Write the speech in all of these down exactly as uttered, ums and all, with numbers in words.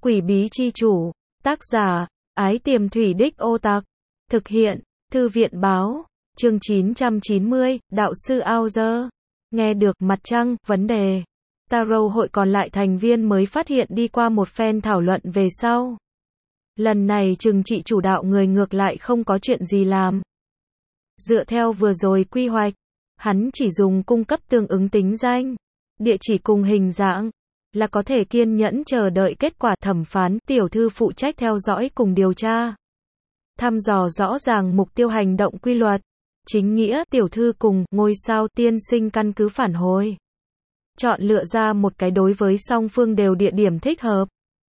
Quỷ bí chi chủ. Tác giả, Ái Tiềm Thủy Đích Ô Tặc. Thực hiện, Thư viện báo. Chương chín trăm chín mươi, Đạo sư Ao Dơ. Nghe được mặt trăng, vấn đề. Tarot hội còn lại thành viên mới phát hiện đi qua một phen thảo luận về sau. Lần này trừng trị chủ đạo người ngược lại không có chuyện gì làm. Dựa theo vừa rồi quy hoạch, hắn chỉ dùng cung cấp tương ứng tính danh, địa chỉ cùng hình dạng, là có thể kiên nhẫn chờ đợi kết quả. Thẩm phán tiểu thư phụ trách theo dõi cùng điều tra, thăm dò rõ ràng mục tiêu hành động quy luật. Chính nghĩa tiểu thư cùng ngôi sao tiên sinh căn cứ phản hồi, chọn lựa ra một cái đối với song phương đều địa điểm thích hợp.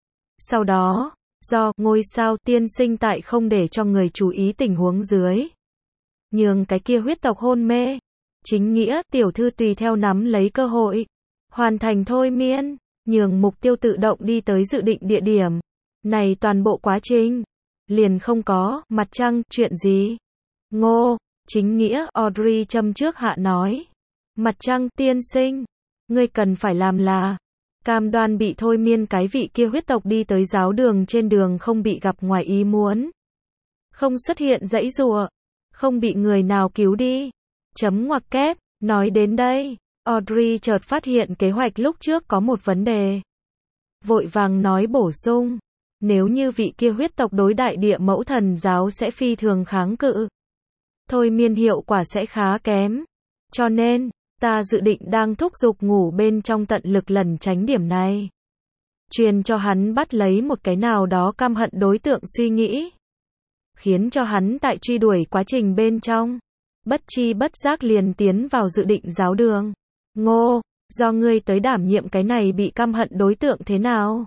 Sau đó, do ngôi sao tiên sinh tại không để cho người chú ý tình huống dưới, nhường cái kia huyết tộc hôn mê. Chính nghĩa tiểu thư tùy theo nắm lấy cơ hội, hoàn thành thôi miên, nhường mục tiêu tự động đi tới dự định địa điểm. Này toàn bộ quá trình liền không có mặt trăng chuyện gì. Ngô, chính nghĩa Audrey châm trước hạ nói. Mặt trăng tiên sinh, ngươi cần phải làm là cam đoan bị thôi miên cái vị kia huyết tộc đi tới giáo đường trên đường không bị gặp ngoài ý muốn, không xuất hiện giãy giụa, không bị người nào cứu đi. Chấm ngoặc kép. Nói đến đây, Audrey chợt phát hiện kế hoạch lúc trước có một vấn đề. Vội vàng nói bổ sung, nếu như vị kia huyết tộc đối đại địa mẫu thần giáo sẽ phi thường kháng cự, thôi miên hiệu quả sẽ khá kém. Cho nên, ta dự định đang thúc giục ngủ bên trong tận lực lẩn tránh điểm này. Truyền cho hắn bắt lấy một cái nào đó căm hận đối tượng suy nghĩ, khiến cho hắn tại truy đuổi quá trình bên trong, bất chi bất giác liền tiến vào dự định giáo đường. Ngô, do ngươi tới đảm nhiệm cái này bị căm hận đối tượng thế nào?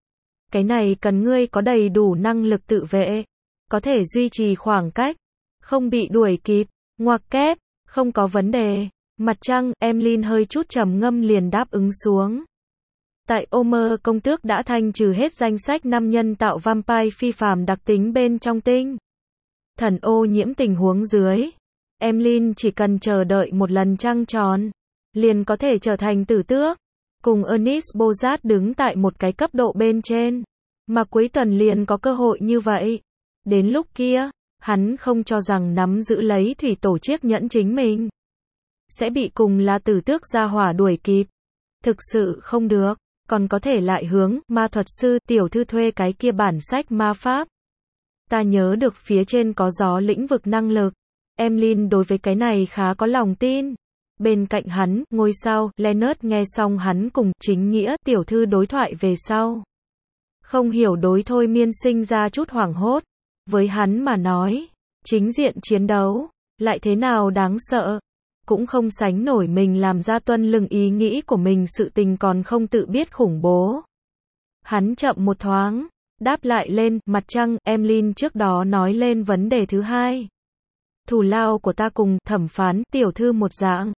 Cái này cần ngươi có đầy đủ năng lực tự vệ, có thể duy trì khoảng cách, không bị đuổi kịp. Ngoặc kép, không có vấn đề. Mặt trăng, Emlyn hơi chút trầm ngâm liền đáp ứng xuống. Tại Omer công tước đã thanh trừ hết danh sách năm nhân tạo vampire phi phàm đặc tính bên trong tinh thần ô nhiễm tình huống dưới, Emlyn chỉ cần chờ đợi một lần trăng tròn, liền có thể trở thành tử tước, cùng Ernest Bozat đứng tại một cái cấp độ bên trên, mà cuối tuần liền có cơ hội như vậy. Đến lúc kia, hắn không cho rằng nắm giữ lấy thủy tổ chiếc nhẫn chính mình sẽ bị cùng là tử tước gia hỏa đuổi kịp. Thực sự không được, còn có thể lại hướng ma thuật sư tiểu thư thuê cái kia bản sách ma pháp. Ta nhớ được phía trên có gió lĩnh vực năng lực. Emlyn đối với cái này khá có lòng tin. Bên cạnh hắn, ngôi sao Leonard nghe xong hắn cùng chính nghĩa tiểu thư đối thoại về sau, không hiểu đối thôi miên sinh ra chút hoảng hốt. Với hắn mà nói, chính diện chiến đấu lại thế nào đáng sợ, cũng không sánh nổi mình làm ra tuân lưng ý nghĩ của mình sự tình còn không tự biết khủng bố. Hắn chậm một thoáng, đáp lại lên. Mặt trăng, Emlyn trước đó nói lên vấn đề thứ hai. Thù lao của ta cùng thẩm phán tiểu thư một dạng,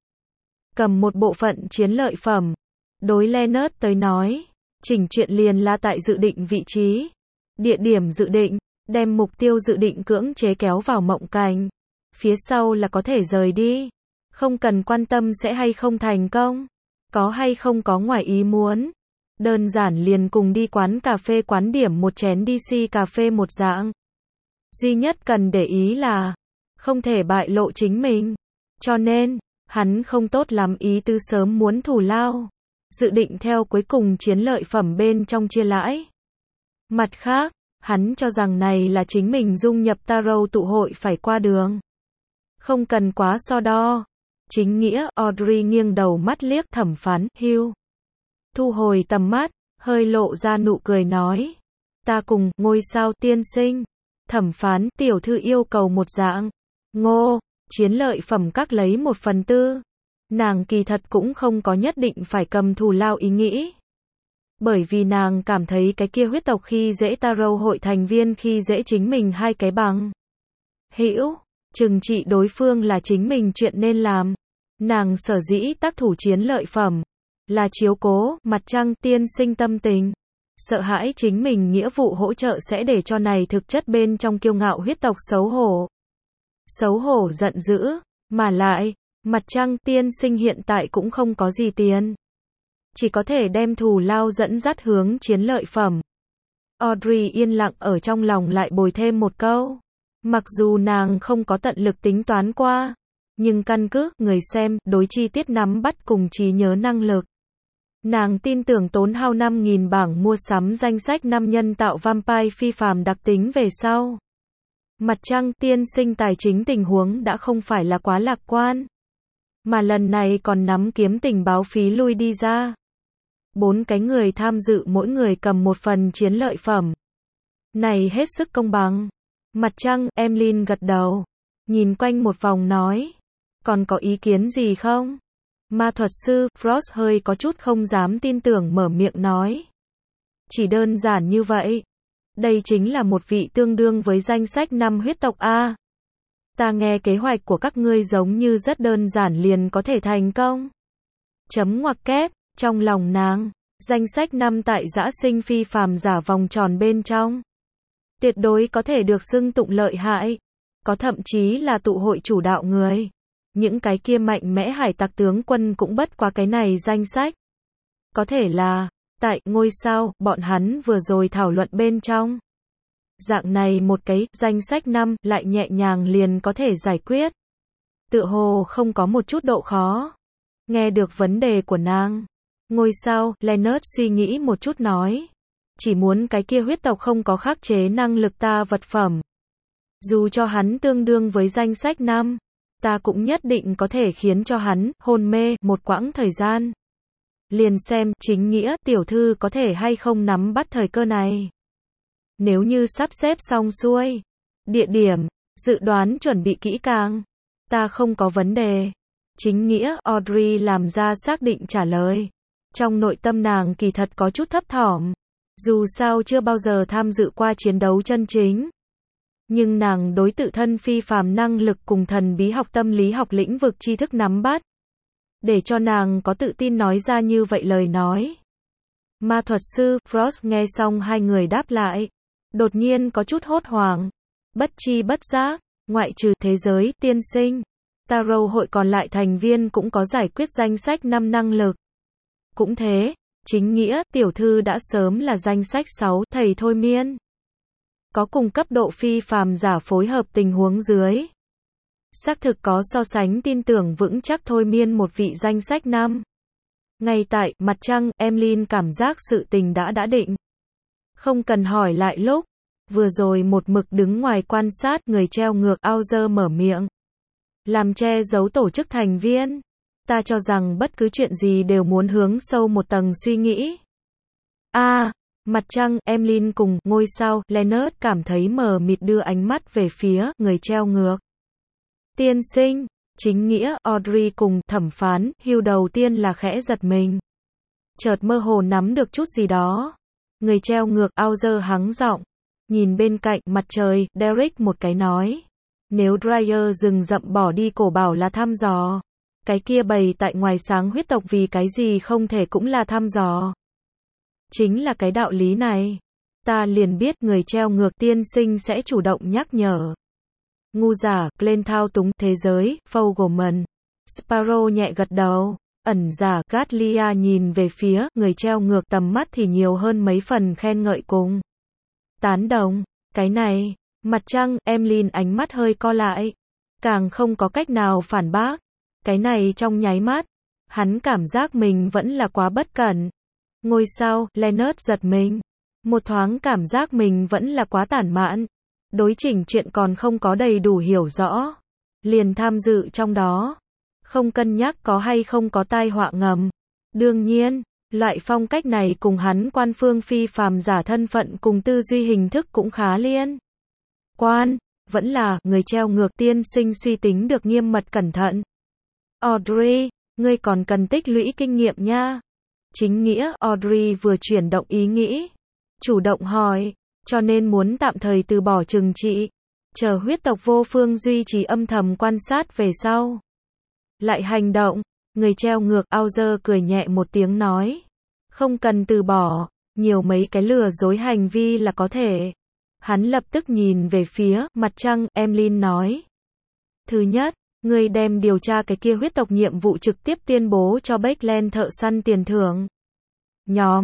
cầm một bộ phận chiến lợi phẩm. Đối Leonard tới nói, chỉnh chuyện liền là tại dự định vị trí, địa điểm dự định, đem mục tiêu dự định cưỡng chế kéo vào mộng cảnh. Phía sau là có thể rời đi, không cần quan tâm sẽ hay không thành công, có hay không có ngoài ý muốn. Đơn giản liền cùng đi quán cà phê quán điểm một chén đê xê cà phê một dạng. Duy nhất cần để ý là không thể bại lộ chính mình. Cho nên, hắn không tốt lắm ý tứ sớm muốn thù lao, dự định theo cuối cùng chiến lợi phẩm bên trong chia lãi. Mặt khác, hắn cho rằng này là chính mình dung nhập Tarot tụ hội phải qua đường, không cần quá so đo. Chính nghĩa Audrey nghiêng đầu mắt liếc thẩm phán Hugh, thu hồi tầm mắt, hơi lộ ra nụ cười nói, ta cùng ngôi sao tiên sinh, thẩm phán tiểu thư yêu cầu một dạng. Ngô, chiến lợi phẩm các lấy một phần tư. Nàng kỳ thật cũng không có nhất định phải cầm thù lao ý nghĩ, bởi vì nàng cảm thấy cái kia huyết tộc khi dễ Tarot hội thành viên khi dễ chính mình hai cái bằng hữu, trừng trị đối phương là chính mình chuyện nên làm. Nàng sở dĩ tác thủ chiến lợi phẩm là chiếu cố mặt trăng tiên sinh tâm tình, sợ hãi chính mình nghĩa vụ hỗ trợ sẽ để cho này thực chất bên trong kiêu ngạo huyết tộc xấu hổ. Xấu hổ giận dữ, mà lại, mặt trăng tiên sinh hiện tại cũng không có gì tiền, chỉ có thể đem thù lao dẫn dắt hướng chiến lợi phẩm. Audrey yên lặng ở trong lòng lại bồi thêm một câu. Mặc dù nàng không có tận lực tính toán qua, nhưng căn cứ người xem đối chi tiết nắm bắt cùng trí nhớ năng lực, nàng tin tưởng tốn hao năm nghìn bảng mua sắm danh sách năm nhân tạo vampire phi phàm đặc tính về sau. Mặt trăng tiên sinh tài chính tình huống đã không phải là quá lạc quan, mà lần này còn nắm kiếm tình báo phí lui đi ra. Bốn cái người tham dự mỗi người cầm một phần chiến lợi phẩm. Này hết sức công bằng. Mặt trăng, Emlyn gật đầu, nhìn quanh một vòng nói, còn có ý kiến gì không? Ma thuật sư, Frost hơi có chút không dám tin tưởng mở miệng nói. Chỉ đơn giản như vậy. Đây chính là một vị tương đương với danh sách năm huyết tộc A. Ta nghe kế hoạch của các ngươi giống như rất đơn giản liền có thể thành công. Chấm ngoặc kép, trong lòng nàng, danh sách năm tại dã sinh phi phàm giả vòng tròn bên trong. Tuyệt đối có thể được xưng tụng lợi hại. Có thậm chí là tụ hội chủ đạo người. Những cái kia mạnh mẽ hải tặc tướng quân cũng bất quá cái này danh sách. Có thể là, tại ngôi sao, bọn hắn vừa rồi thảo luận bên trong. Dạng này một cái danh sách năm lại nhẹ nhàng liền có thể giải quyết. Tựa hồ không có một chút độ khó. Nghe được vấn đề của nàng. Ngôi sao, Leonard suy nghĩ một chút nói. Chỉ muốn cái kia huyết tộc không có khắc chế năng lực ta vật phẩm. Dù cho hắn tương đương với danh sách năm, ta cũng nhất định có thể khiến cho hắn hôn mê một quãng thời gian. Liền xem chính nghĩa tiểu thư có thể hay không nắm bắt thời cơ này. Nếu như sắp xếp xong xuôi, địa điểm, dự đoán chuẩn bị kỹ càng, ta không có vấn đề. Chính nghĩa, Audrey làm ra xác định trả lời. Trong nội tâm nàng kỳ thật có chút thấp thỏm. Dù sao chưa bao giờ tham dự qua chiến đấu chân chính. Nhưng nàng đối tự thân phi phàm năng lực cùng thần bí học tâm lý học lĩnh vực tri thức nắm bắt. Để cho nàng có tự tin nói ra như vậy lời nói. Ma thuật sư, Frost nghe xong hai người đáp lại. Đột nhiên có chút hốt hoảng. Bất chi bất giác, ngoại trừ thế giới, tiên sinh. Tarot hội còn lại thành viên cũng có giải quyết danh sách năm năng lực. Cũng thế, chính nghĩa, tiểu thư đã sớm là danh sách sáu, thầy thôi miên. Có cùng cấp độ phi phàm giả phối hợp tình huống dưới. Xác thực có so sánh tin tưởng vững chắc thôi miên một vị danh sách năm. Ngay tại, mặt trăng, Emlyn cảm giác sự tình đã đã định. Không cần hỏi lại lúc. Vừa rồi một mực đứng ngoài quan sát người treo ngược Auger mở miệng. Làm che giấu tổ chức thành viên. Ta cho rằng bất cứ chuyện gì đều muốn hướng sâu một tầng suy nghĩ. A, à, mặt trăng, Emlyn cùng ngôi sao, Leonard cảm thấy mờ mịt đưa ánh mắt về phía người treo ngược. Tiên sinh, chính nghĩa, Audrey cùng thẩm phán, Hugh đầu tiên là khẽ giật mình. Chợt mơ hồ nắm được chút gì đó. Người treo ngược Auger hắng giọng, nhìn bên cạnh mặt trời, Derek một cái nói. Nếu Dryer rừng rậm bỏ đi cổ bảo là thăm dò. Cái kia bày tại ngoài sáng huyết tộc vì cái gì không thể cũng là thăm dò. Chính là cái đạo lý này. Ta liền biết người treo ngược tiên sinh sẽ chủ động nhắc nhở. Ngu giả, Glenn thao túng thế giới, Fogelman. Sparrow nhẹ gật đầu. Ẩn giả, Gatlia nhìn về phía người treo ngược tầm mắt thì nhiều hơn mấy phần khen ngợi cùng. Tán đồng. Cái này, mặt trăng, Emlyn ánh mắt hơi co lại. Càng không có cách nào phản bác. Cái này trong nháy mắt, hắn cảm giác mình vẫn là quá bất cẩn. Ngôi sao, Leonard giật mình. Một thoáng cảm giác mình vẫn là quá tản mạn. Đối chỉnh chuyện còn không có đầy đủ hiểu rõ. Liền tham dự trong đó. Không cân nhắc có hay không có tai họa ngầm. Đương nhiên, loại phong cách này cùng hắn quan phương phi phàm giả thân phận cùng tư duy hình thức cũng khá liên quan. Vẫn là, người treo ngược tiên sinh suy tính được nghiêm mật cẩn thận. Audrey, ngươi còn cần tích lũy kinh nghiệm nha. Chính nghĩa, Audrey vừa chuyển động ý nghĩ. Chủ động hỏi, cho nên muốn tạm thời từ bỏ trừng trị. Chờ huyết tộc vô phương duy trì âm thầm quan sát về sau. Lại hành động, người treo ngược Auger cười nhẹ một tiếng nói. Không cần từ bỏ, nhiều mấy cái lừa dối hành vi là có thể. Hắn lập tức nhìn về phía mặt trăng, Emlyn nói. Thứ nhất, ngươi đem điều tra cái kia huyết tộc nhiệm vụ trực tiếp tuyên bố cho Bakeland thợ săn tiền thưởng. Nhóm,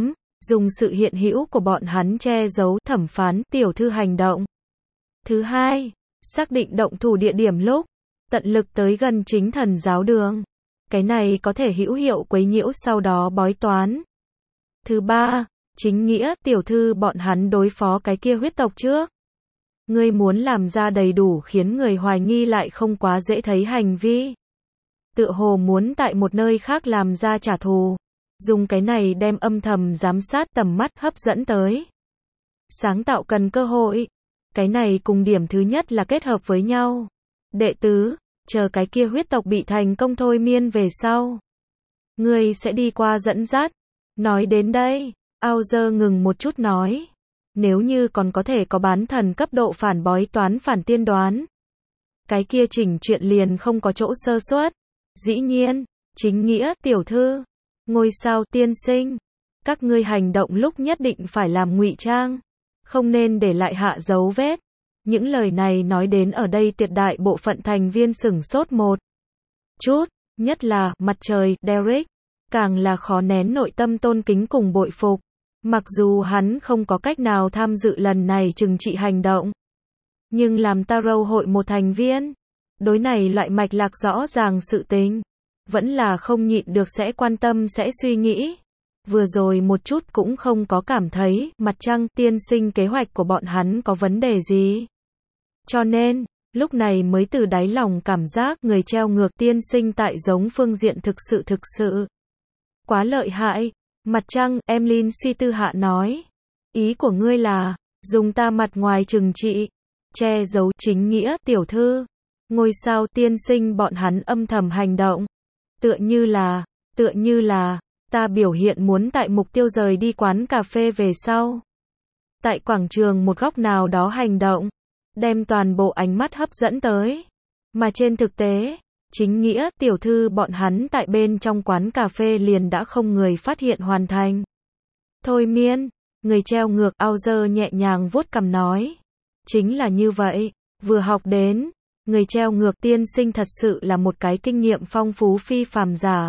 dùng sự hiện hữu của bọn hắn che giấu thẩm phán tiểu thư hành động. Thứ hai, xác định động thủ địa điểm lúc tận lực tới gần chính thần giáo đường. Cái này có thể hữu hiệu quấy nhiễu sau đó bói toán. Thứ ba, chính nghĩa tiểu thư bọn hắn đối phó cái kia huyết tộc trước. Ngươi muốn làm ra đầy đủ khiến người hoài nghi lại không quá dễ thấy hành vi. Tựa hồ muốn tại một nơi khác làm ra trả thù. Dùng cái này đem âm thầm giám sát tầm mắt hấp dẫn tới. Sáng tạo cần cơ hội. Cái này cùng điểm thứ nhất là kết hợp với nhau. Đệ tứ, chờ cái kia huyết tộc bị thành công thôi miên về sau. Ngươi sẽ đi qua dẫn dắt. Nói đến đây, Auger ngừng một chút nói. Nếu như còn có thể có bán thần cấp độ phản bói toán phản tiên đoán. Cái kia chỉnh chuyện liền không có chỗ sơ suất. Dĩ nhiên, chính nghĩa tiểu thư. Ngôi sao tiên sinh. Các ngươi hành động lúc nhất định phải làm ngụy trang. Không nên để lại hạ dấu vết. Những lời này nói đến ở đây tuyệt đại bộ phận thành viên sửng sốt một chút, nhất là mặt trời, Derek, càng là khó nén nội tâm tôn kính cùng bội phục. Mặc dù hắn không có cách nào tham dự lần này trừng trị hành động, nhưng làm Tarot hội một thành viên, đối này loại mạch lạc rõ ràng sự tình, vẫn là không nhịn được sẽ quan tâm sẽ suy nghĩ. Vừa rồi một chút cũng không có cảm thấy mặt trăng tiên sinh kế hoạch của bọn hắn có vấn đề gì. Cho nên, lúc này mới từ đáy lòng cảm giác người treo ngược tiên sinh tại giống phương diện thực sự thực sự. Quá lợi hại. Mặt trăng, Emlyn suy tư hạ nói. Ý của ngươi là, dùng ta mặt ngoài trừng trị, che giấu chính nghĩa tiểu thư. Ngôi sao tiên sinh bọn hắn âm thầm hành động. Tựa như là, tựa như là, ta biểu hiện muốn tại mục tiêu rời đi quán cà phê về sau. Tại quảng trường một góc nào đó hành động. Đem toàn bộ ánh mắt hấp dẫn tới. Mà trên thực tế, chính nghĩa tiểu thư bọn hắn tại bên trong quán cà phê liền đã không người phát hiện hoàn thành. Thôi miên, người treo ngược Auger nhẹ nhàng vuốt cằm nói. Chính là như vậy, vừa học đến, người treo ngược tiên sinh thật sự là một cái kinh nghiệm phong phú phi phàm giả.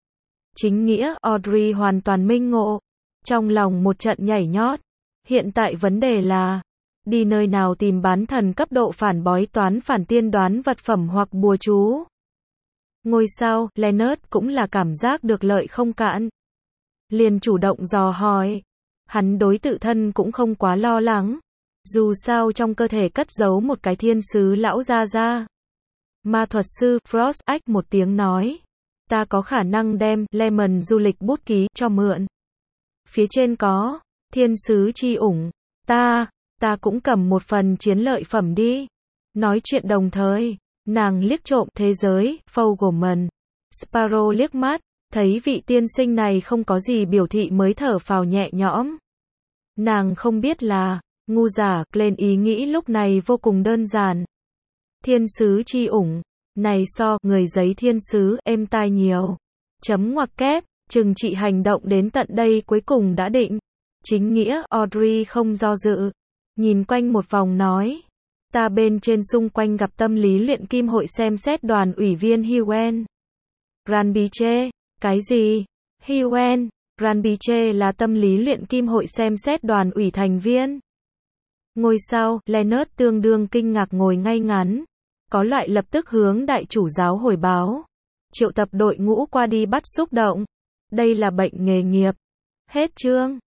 Chính nghĩa Audrey hoàn toàn minh ngộ, trong lòng một trận nhảy nhót. Hiện tại vấn đề là, đi nơi nào tìm bán thần cấp độ phản bói toán phản tiên đoán vật phẩm hoặc bùa chú. Ngôi sao, Leonard cũng là cảm giác được lợi không cạn. Liền chủ động dò hỏi. Hắn đối tự thân cũng không quá lo lắng. Dù sao trong cơ thể cất giấu một cái thiên sứ lão gia gia. Ma thuật sư Frost ách một tiếng nói. Ta có khả năng đem Lemon du lịch bút ký cho mượn. Phía trên có thiên sứ chi ủng. Ta, ta cũng cầm một phần chiến lợi phẩm đi. Nói chuyện đồng thời, nàng liếc trộm thế giới, Fogelman. Sparrow liếc mắt, thấy vị tiên sinh này không có gì biểu thị mới thở phào nhẹ nhõm. Nàng không biết là, ngu giả, lên ý nghĩ lúc này vô cùng đơn giản. Thiên sứ chi ủng, này so, người giấy thiên sứ, êm tai nhiều. Chấm ngoặc kép, trừng trị hành động đến tận đây cuối cùng đã định. Chính nghĩa, Audrey không do dự. Nhìn quanh một vòng nói. Ta bên trên xung quanh gặp tâm lý luyện kim hội xem xét đoàn ủy viên Hewen. Ranbiche, cái gì? Hewen, Ranbiche là tâm lý luyện kim hội xem xét đoàn ủy thành viên. Ngôi sao, Leonard tương đương kinh ngạc ngồi ngay ngắn. Có loại lập tức hướng đại chủ giáo hồi báo. Triệu tập đội ngũ qua đi bắt xúc động. Đây là bệnh nghề nghiệp. Hết chương.